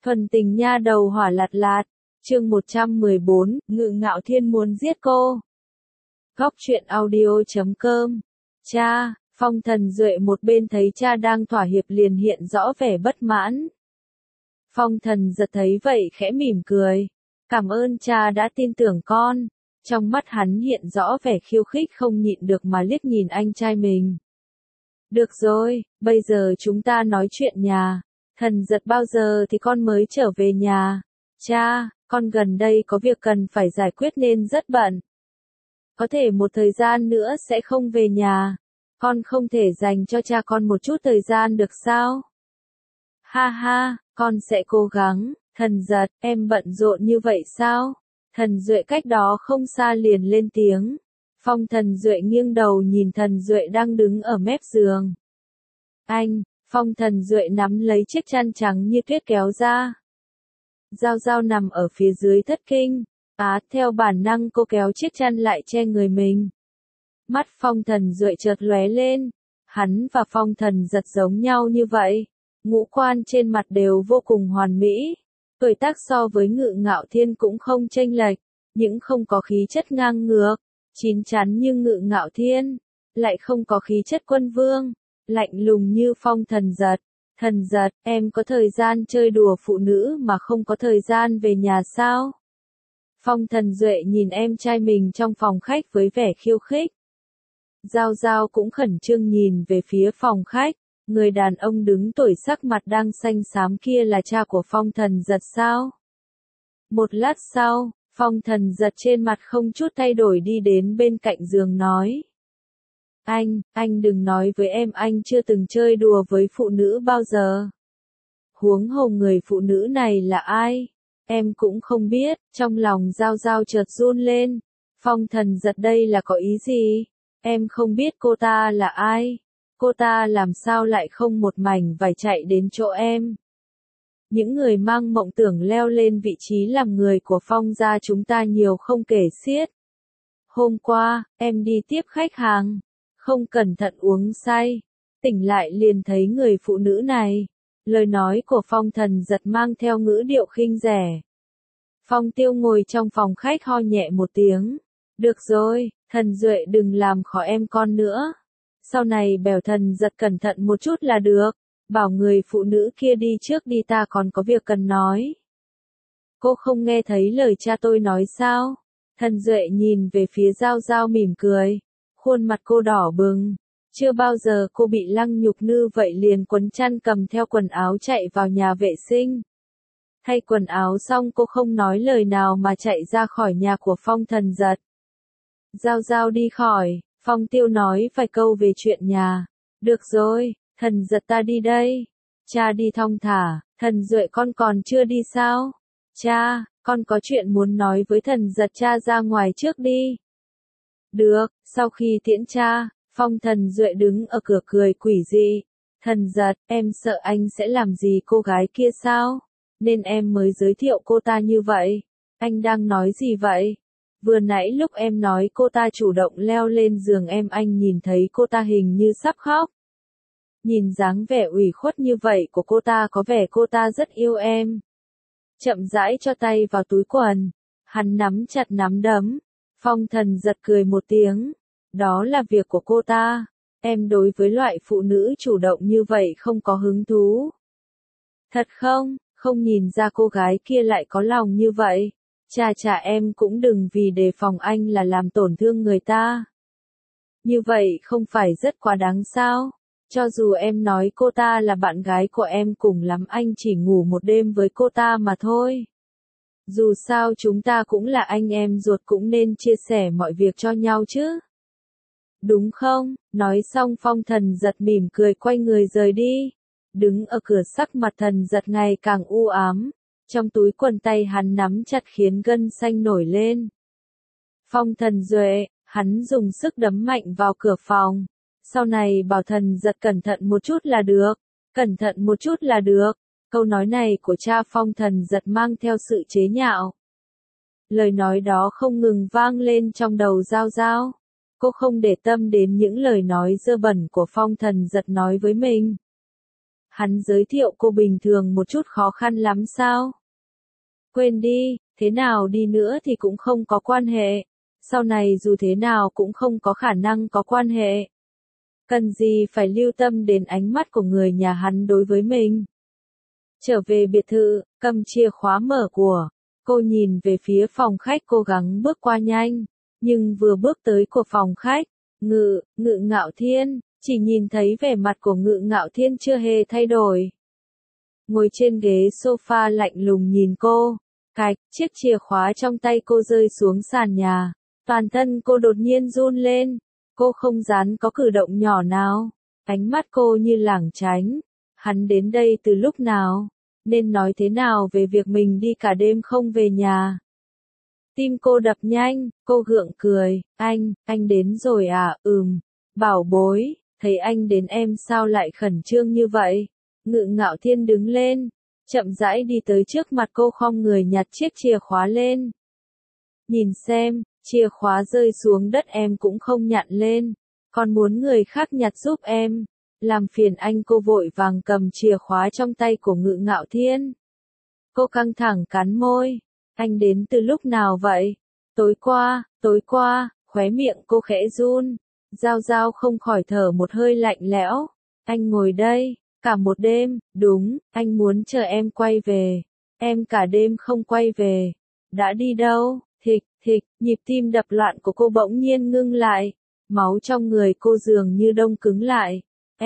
Thuần tình nha đầu hỏa lạt lạt. Chương 114, Ngự Ngạo Thiên muốn giết cô. Góc truyện audio.com. Cha, Phong Thần Duệ một bên thấy cha đang thỏa hiệp liền hiện rõ vẻ bất mãn. Phong Thần giật thấy vậy khẽ mỉm cười. Cảm ơn cha đã tin tưởng con. Trong mắt hắn hiện rõ vẻ khiêu khích không nhịn được mà liếc nhìn anh trai mình. Được rồi, bây giờ chúng ta nói chuyện nhà. Thần giật bao giờ thì con mới trở về nhà? Cha, con gần đây có việc cần phải giải quyết nên rất bận. Có thể một thời gian nữa sẽ không về nhà. Con không thể dành cho cha con một chút thời gian được sao? Ha ha, con sẽ cố gắng. Thần giật, em bận rộn như vậy sao? Thần Duệ cách đó không xa liền lên tiếng. Phong Thần Duệ nghiêng đầu nhìn Thần Duệ đang đứng ở mép giường. Anh, Phong Thần Duệ nắm lấy chiếc chăn trắng như tuyết kéo ra. Giao Giao nằm ở phía dưới thất kinh. Theo bản năng cô kéo chiếc chăn lại che người mình. Mắt Phong Thần Duệ chợt lóe lên. Hắn và Phong Thần giật giống nhau như vậy. Ngũ quan trên mặt đều vô cùng hoàn mỹ. Tuổi tác so với Ngự Ngạo Thiên cũng không chênh lệch, những không có khí chất ngang ngược, chín chắn như Ngự Ngạo Thiên, lại không có khí chất quân vương, lạnh lùng như Phong Thần giật. Thần giật, em có thời gian chơi đùa phụ nữ mà không có thời gian về nhà sao? Phong Thần Duệ nhìn em trai mình trong phòng khách với vẻ khiêu khích. Giao Giao cũng khẩn trương nhìn về phía phòng khách. Người đàn ông đứng tuổi sắc mặt đang xanh xám kia là cha của Phong Thần giật sao? Một lát sau, Phong Thần giật trên mặt không chút thay đổi đi đến bên cạnh giường nói. Anh đừng nói với em anh chưa từng chơi đùa với phụ nữ bao giờ. Huống hồ người phụ nữ này là ai? Em cũng không biết, trong lòng Giao Giao chợt run lên. Phong Thần giật đây là có ý gì? Em không biết cô ta là ai? Cô ta làm sao lại không một mảnh vải chạy đến chỗ em? Những người mang mộng tưởng leo lên vị trí làm người của Phong gia chúng ta nhiều không kể xiết. Hôm qua, em đi tiếp khách hàng, không cẩn thận uống say, tỉnh lại liền thấy người phụ nữ này. Lời nói của Phong Thần giật mang theo ngữ điệu khinh rẻ. Phong Tiêu ngồi trong phòng khách ho nhẹ một tiếng. Được rồi, Thần Duệ đừng làm khó em con nữa. Sau này bèo Thần giật cẩn thận một chút là được, bảo người phụ nữ kia đi trước đi, ta còn có việc cần nói. Cô không nghe thấy lời cha tôi nói sao? Thần Duệ nhìn về phía Giao Giao mỉm cười, khuôn mặt cô đỏ bừng. Chưa bao giờ cô bị lăng nhục như vậy, liền quấn chăn cầm theo quần áo chạy vào nhà vệ sinh. Thay quần áo xong cô không nói lời nào mà chạy ra khỏi nhà của Phong Thần giật. Giao Giao đi khỏi. Phong Tiêu nói vài câu về chuyện nhà. Được rồi, Thần giật ta đi đây. Cha đi thong thả. Thần Duệ con còn chưa đi sao? Cha, con có chuyện muốn nói với Thần giật, cha ra ngoài trước đi. Được, sau khi tiễn cha, Phong Thần Duệ đứng ở cửa cười quỷ dị. Thần giật, em sợ anh sẽ làm gì cô gái kia sao? Nên em mới giới thiệu cô ta như vậy. Anh đang nói gì vậy? Vừa nãy lúc em nói cô ta chủ động leo lên giường em, anh nhìn thấy cô ta hình như sắp khóc. Nhìn dáng vẻ ủy khuất như vậy của cô ta có vẻ cô ta rất yêu em. Chậm rãi cho tay vào túi quần. Hắn nắm chặt nắm đấm. Phong Thần giật cười một tiếng. Đó là việc của cô ta. Em đối với loại phụ nữ chủ động như vậy không có hứng thú. Thật không? Không nhìn ra cô gái kia lại có lòng như vậy. Chà em cũng đừng vì đề phòng anh là làm tổn thương người ta. Như vậy không phải rất quá đáng sao? Cho dù em nói cô ta là bạn gái của em, cùng lắm anh chỉ ngủ một đêm với cô ta mà thôi. Dù sao chúng ta cũng là anh em ruột, cũng nên chia sẻ mọi việc cho nhau chứ. Đúng không? Nói xong Phong Thần giật mỉm cười quay người rời đi. Đứng ở cửa sắc mặt Thần giật ngày càng u ám. Trong túi quần tay hắn nắm chặt khiến gân xanh nổi lên. Phong Thần Duệ, hắn dùng sức đấm mạnh vào cửa phòng. Sau này bảo Thần giật cẩn thận một chút là được. Cẩn thận một chút là được. Câu nói này của cha Phong Thần giật mang theo sự chế nhạo. Lời nói đó không ngừng vang lên trong đầu Giao Giao. Cô không để tâm đến những lời nói dơ bẩn của Phong Thần giật nói với mình. Hắn giới thiệu cô bình thường một chút khó khăn lắm sao? Quên đi, thế nào đi nữa thì cũng không có quan hệ. Sau này dù thế nào cũng không có khả năng có quan hệ. Cần gì phải lưu tâm đến ánh mắt của người nhà hắn đối với mình. Trở về biệt thự, cầm chìa khóa mở của. Cô nhìn về phía phòng khách cố gắng bước qua nhanh. Nhưng vừa bước tới của phòng khách, Ngự Ngạo Thiên, chỉ nhìn thấy vẻ mặt của Ngự Ngạo Thiên chưa hề thay đổi. Ngồi trên ghế sofa lạnh lùng nhìn cô. Cạch, chiếc chìa khóa trong tay cô rơi xuống sàn nhà. Toàn thân cô đột nhiên run lên. Cô không dám có cử động nhỏ nào. Ánh mắt cô như lảng tránh. Hắn đến đây từ lúc nào? Nên nói thế nào về việc mình đi cả đêm không về nhà? Tim cô đập nhanh, cô gượng cười. Anh đến rồi à? Bảo bối, thấy anh đến em sao lại khẩn trương như vậy? Ngự Ngạo Thiên đứng lên, chậm rãi đi tới trước mặt cô, khom người nhặt chiếc chìa khóa lên. Nhìn xem, chìa khóa rơi xuống đất em cũng không nhặt lên, còn muốn người khác nhặt giúp em. Làm phiền anh, cô vội vàng cầm chìa khóa trong tay của Ngự Ngạo Thiên. Cô căng thẳng cắn môi. Anh đến từ lúc nào vậy? Tối qua, khóe miệng cô khẽ run. Giao Giao không khỏi thở một hơi lạnh lẽo. Anh ngồi đây, cả một đêm, đúng, anh muốn chờ em quay về. Em cả đêm không quay về. Đã đi đâu? Thịch, nhịp tim đập loạn của cô bỗng nhiên ngưng lại. Máu trong người cô dường như đông cứng lại.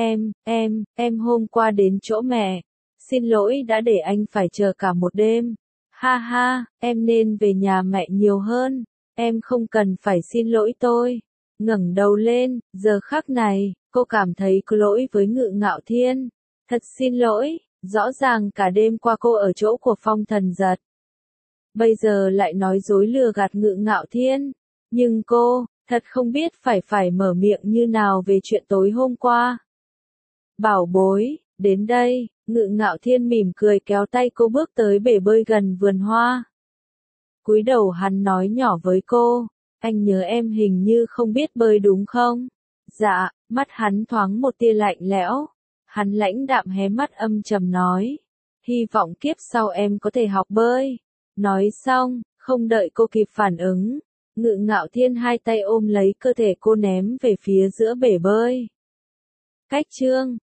Em hôm qua đến chỗ mẹ. Xin lỗi đã để anh phải chờ cả một đêm. Ha ha, em nên về nhà mẹ nhiều hơn. Em không cần phải xin lỗi tôi. Ngẩng đầu lên, giờ khắc này, cô cảm thấy có lỗi với Ngự Ngạo Thiên. Thật xin lỗi, rõ ràng cả đêm qua cô ở chỗ của Phong Thần Giật. Bây giờ lại nói dối lừa gạt Ngự Ngạo Thiên. Nhưng cô, thật không biết phải mở miệng như nào về chuyện tối hôm qua. Bảo bối, đến đây, Ngự Ngạo Thiên mỉm cười kéo tay cô bước tới bể bơi gần vườn hoa. Cúi đầu hắn nói nhỏ với cô, anh nhớ em hình như không biết bơi đúng không? Dạ, mắt hắn thoáng một tia lạnh lẽo. Hắn lãnh đạm hé mắt âm trầm nói, hy vọng kiếp sau em có thể học bơi. Nói xong, không đợi cô kịp phản ứng, Ngự Ngạo Thiên hai tay ôm lấy cơ thể cô ném về phía giữa bể bơi. Cách chương